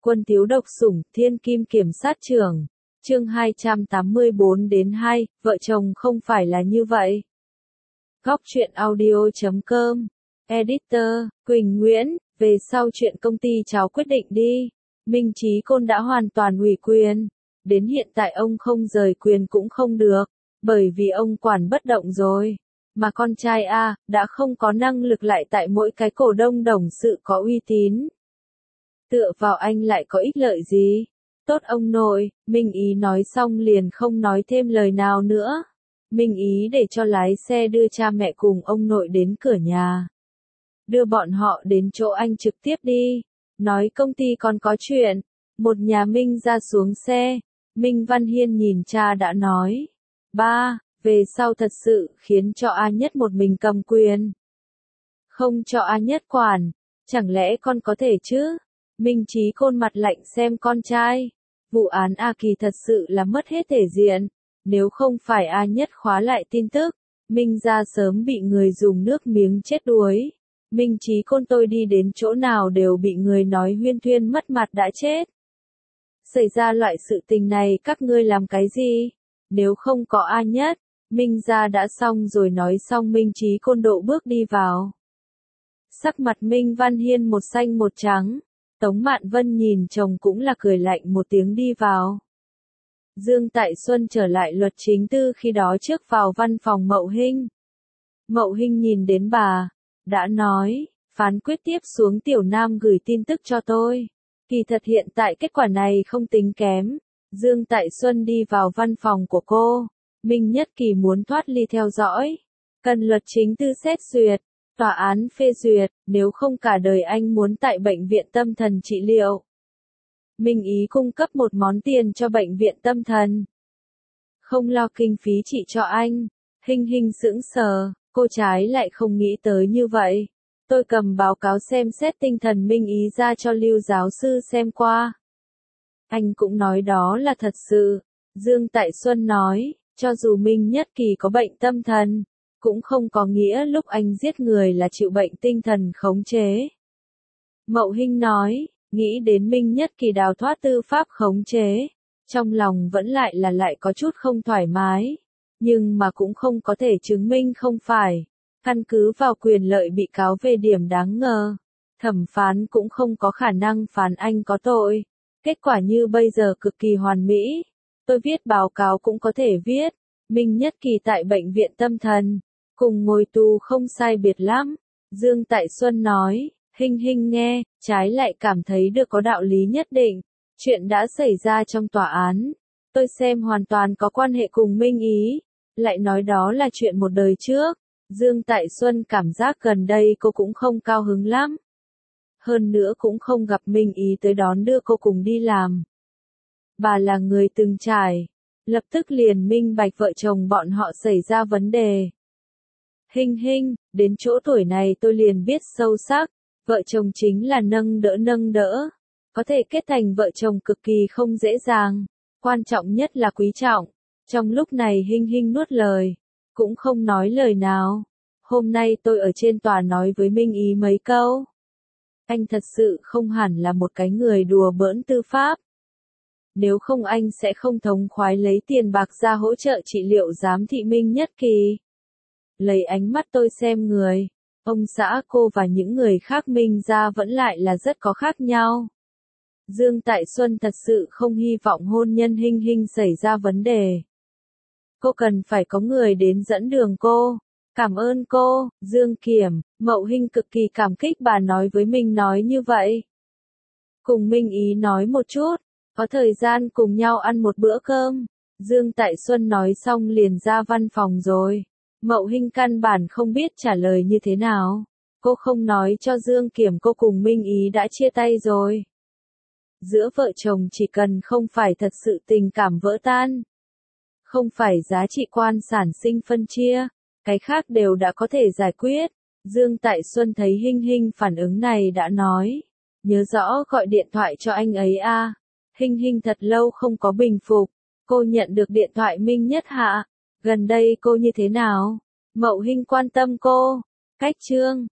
Quân thiếu độc sủng, thiên kim kiểm sát trưởng. Chương 284 đến 2, vợ chồng không phải là như vậy. Góc truyện audio.com. Editor, Quỳnh Nguyễn, về sau chuyện công ty cháu quyết định đi. Minh Chí Côn đã hoàn toàn ủy quyền. Đến hiện tại ông không rời quyền cũng không được, bởi vì ông quản bất động rồi. Mà con trai đã không có năng lực lại tại mỗi cái cổ đông đồng sự có uy tín. Tựa vào anh lại có ích lợi gì? Tốt ông nội, Minh Ý nói xong liền không nói thêm lời nào nữa. Minh Ý để cho lái xe đưa cha mẹ cùng ông nội đến cửa nhà. Đưa bọn họ đến chỗ anh trực tiếp đi. Nói công ty còn có chuyện. Một nhà Minh ra xuống xe. Minh Văn Hiên nhìn cha đã nói. Ba, về sau thật sự khiến cho A Nhất một mình cầm quyền. Không cho A Nhất quản. Chẳng lẽ con có thể chứ? Minh Chí Côn mặt lạnh xem con trai. Vụ án A Kỳ thật sự là mất hết thể diện. Nếu không phải A Nhất khóa lại tin tức, Minh ra sớm bị người dùng nước miếng chết đuối. Minh Chí Côn tôi đi đến chỗ nào đều bị người nói huyên thuyên mất mặt đã chết. Xảy ra loại sự tình này các ngươi làm cái gì? Nếu không có A Nhất, Minh ra đã xong rồi. Nói xong Minh Chí Côn độ bước đi vào. Sắc mặt Minh Văn Hiên một xanh một trắng. Tống Mạn Vân nhìn chồng cũng là cười lạnh một tiếng đi vào. Dương Tại Xuân trở lại luật chính tư khi đó trước vào văn phòng Mậu Hinh. Mậu Hinh nhìn đến bà, đã nói, phán quyết tiếp xuống Tiểu Nam gửi tin tức cho tôi. Kỳ thật hiện tại kết quả này không tính kém. Dương Tại Xuân đi vào văn phòng của cô. Minh Nhất Kỳ muốn thoát ly theo dõi. Cần luật chính tư xét duyệt. Tòa án phê duyệt, nếu không cả đời anh muốn tại bệnh viện tâm thần trị liệu. Minh Ý cung cấp một món tiền cho bệnh viện tâm thần. Không lo kinh phí trị cho anh. Hinh Hinh sững sờ, cô trái lại không nghĩ tới như vậy. Tôi cầm báo cáo xem xét tinh thần Minh Ý ra cho Lưu giáo sư xem qua. Anh cũng nói đó là thật sự. Dương Tại Xuân nói, cho dù Minh Nhất Kỳ có bệnh tâm thần, cũng không có nghĩa lúc anh giết người là chịu bệnh tinh thần khống chế. Mậu Hinh nói, nghĩ đến Minh Nhất Kỳ đào thoát tư pháp khống chế, trong lòng vẫn lại có chút không thoải mái, nhưng mà cũng không có thể chứng minh không phải. Căn cứ vào quyền lợi bị cáo về điểm đáng ngờ, thẩm phán cũng không có khả năng phán anh có tội. Kết quả như bây giờ cực kỳ hoàn mỹ. Tôi viết báo cáo cũng có thể viết, Minh Nhất Kỳ tại bệnh viện tâm thần, cùng ngồi tù không sai biệt lắm. Dương Tại Xuân nói, Hinh Hinh nghe, trái lại cảm thấy được có đạo lý nhất định. Chuyện đã xảy ra trong tòa án, tôi xem hoàn toàn có quan hệ cùng Minh Ý. Lại nói đó là chuyện một đời trước. Dương Tại Xuân cảm giác gần đây cô cũng không cao hứng lắm. Hơn nữa cũng không gặp Minh Ý tới đón đưa cô cùng đi làm. Bà là người từng trải, lập tức liền minh bạch vợ chồng bọn họ xảy ra vấn đề. Hinh Hinh, đến chỗ tuổi này tôi liền biết sâu sắc, vợ chồng chính là nâng đỡ. Có thể kết thành vợ chồng cực kỳ không dễ dàng, quan trọng nhất là quý trọng. Trong lúc này Hinh Hinh nuốt lời, cũng không nói lời nào. Hôm nay tôi ở trên tòa nói với Minh Ý mấy câu. Anh thật sự không hẳn là một cái người đùa bỡn tư pháp. Nếu không anh sẽ không thống khoái lấy tiền bạc ra hỗ trợ trị liệu giám thị Minh Nhất Kỳ. Lấy ánh mắt tôi xem người, ông xã cô và những người khác Minh ra vẫn lại là rất có khác nhau. Dương Tại Xuân thật sự không hy vọng hôn nhân Hinh Hinh xảy ra vấn đề. Cô cần phải có người đến dẫn đường cô. Cảm ơn cô, Dương Kiểm. Mậu Hinh cực kỳ cảm kích bà nói với mình nói như vậy. Cùng Minh Ý nói một chút, có thời gian cùng nhau ăn một bữa cơm. Dương Tại Xuân nói xong liền ra văn phòng rồi. Mậu Hinh căn bản không biết trả lời như thế nào. Cô không nói cho Dương Kiểm cô cùng Minh Ý đã chia tay rồi. Giữa vợ chồng chỉ cần không phải thật sự tình cảm vỡ tan, không phải giá trị quan sản sinh phân chia, cái khác đều đã có thể giải quyết. Dương Tại Xuân thấy Hinh Hinh phản ứng này đã nói, nhớ rõ gọi điện thoại cho anh ấy a. Hinh Hinh thật lâu không có bình phục, cô nhận được điện thoại Minh Nhất Hạ, gần đây cô như thế nào? Mậu Hinh quan tâm cô, cách chương.